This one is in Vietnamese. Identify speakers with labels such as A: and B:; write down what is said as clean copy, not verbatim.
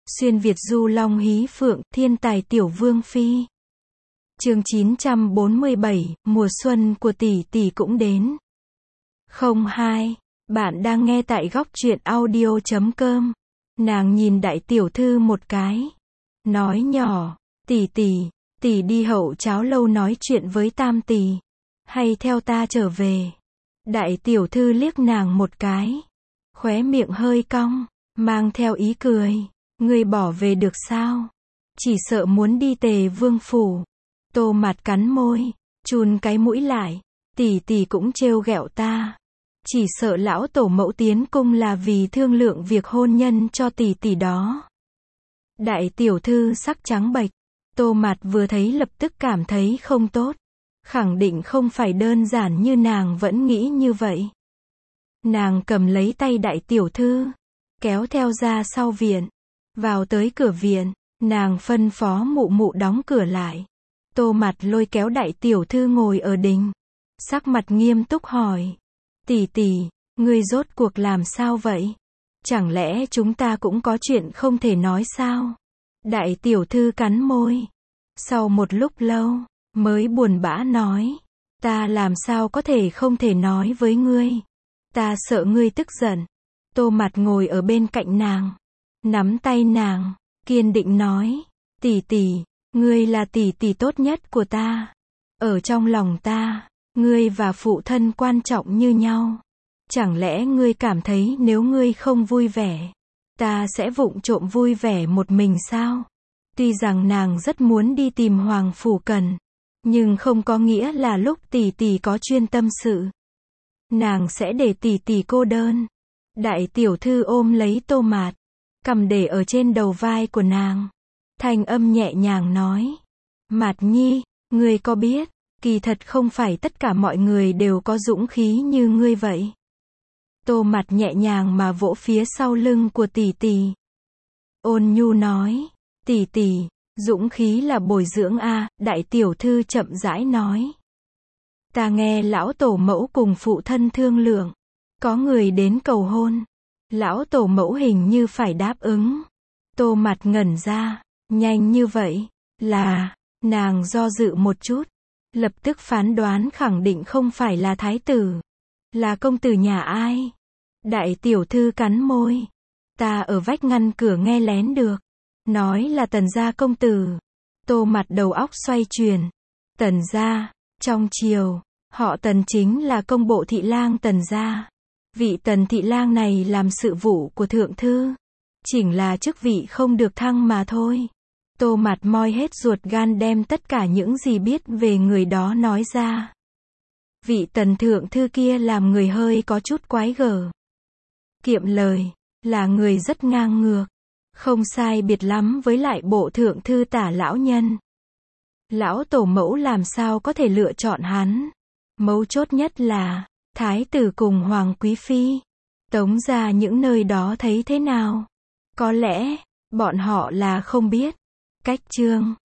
A: Xuyên Việt du long hí phượng, thiên tài tiểu vương phi. Chương 947, mùa xuân của tỷ tỷ cũng đến. 02. Bạn đang nghe tại góc truyện audio.com. Nàng nhìn đại tiểu thư một cái, nói nhỏ, tỷ tỷ đi hậu cháo lâu nói chuyện với tam tỷ, hay theo ta trở về. Đại tiểu thư liếc nàng một cái, khóe miệng hơi cong, mang theo ý cười, ngươi bỏ về được sao? Chỉ sợ muốn đi Tề Vương phủ. Tô Mạt cắn môi, chun cái mũi lại, tỷ cũng trêu ghẹo ta. Chỉ sợ lão tổ mẫu tiến cung là vì thương lượng việc hôn nhân cho tỷ đó. Đại tiểu thư sắc trắng bệch, Tô Mạt vừa thấy lập tức cảm thấy không tốt. Khẳng định không phải đơn giản như nàng vẫn nghĩ như vậy. Nàng cầm lấy tay đại tiểu thư, kéo theo ra sau viện. Vào tới cửa viện, nàng phân phó mụ mụ đóng cửa lại. Tô Mạt lôi kéo đại tiểu thư ngồi ở đình. Sắc mặt nghiêm túc hỏi. Tỷ, ngươi rốt cuộc làm sao vậy? Chẳng lẽ chúng ta cũng có chuyện không thể nói sao? Đại tiểu thư cắn môi. Sau một lúc lâu, mới buồn bã nói. Ta làm sao có thể không thể nói với ngươi? Ta sợ ngươi tức giận. Tô Mạt ngồi ở bên cạnh nàng, nắm tay nàng, kiên định nói. Tỷ, ngươi là tỷ tốt nhất của ta. Ở trong lòng ta, ngươi và phụ thân quan trọng như nhau. Chẳng lẽ ngươi cảm thấy nếu ngươi không vui vẻ, ta sẽ vụng trộm vui vẻ một mình sao? Tuy rằng nàng rất muốn đi tìm Hoàng Phủ Cần, nhưng không có nghĩa là lúc tỷ có chuyên tâm sự, nàng sẽ để tỷ cô đơn. Đại tiểu thư ôm lấy Tô Mạt, cầm để ở trên đầu vai của nàng. Thanh âm nhẹ nhàng nói. Mạt nhi, ngươi có biết, kỳ thật không phải tất cả mọi người đều có dũng khí như ngươi vậy. Tô Mạt nhẹ nhàng mà vỗ phía sau lưng của tỷ. Ôn nhu nói. Tỷ, dũng khí là bồi dưỡng a. Đại tiểu thư chậm rãi nói. Ta nghe lão tổ mẫu cùng phụ thân thương lượng, có người đến cầu hôn. Lão tổ mẫu hình như phải đáp ứng. Tô Mạt ngẩn ra. Nhanh như vậy, là, nàng do dự một chút, lập tức phán đoán khẳng định không phải là thái tử, là công tử nhà ai. Đại tiểu thư cắn môi. Ta ở vách ngăn cửa nghe lén được, nói là Tần gia công tử. Tô Mạt đầu óc xoay chuyển. Tần gia, trong triều, họ Tần chính là công bộ thị lang Tần gia. Vị Tần thị lang này làm sự vụ của thượng thư, chỉnh là chức vị không được thăng mà thôi. Tô Mạt moi hết ruột gan đem tất cả những gì biết về người đó nói ra. Vị Tần thượng thư kia làm người hơi có chút quái gở, kiệm lời, là người rất ngang ngược, không sai biệt lắm với lại bộ thượng thư Tả lão nhân. Lão tổ mẫu làm sao có thể lựa chọn hắn? Mấu chốt nhất là, thái tử cùng hoàng quý phi, Tống gia những nơi đó thấy thế nào? Có lẽ, bọn họ là không biết. Cách chương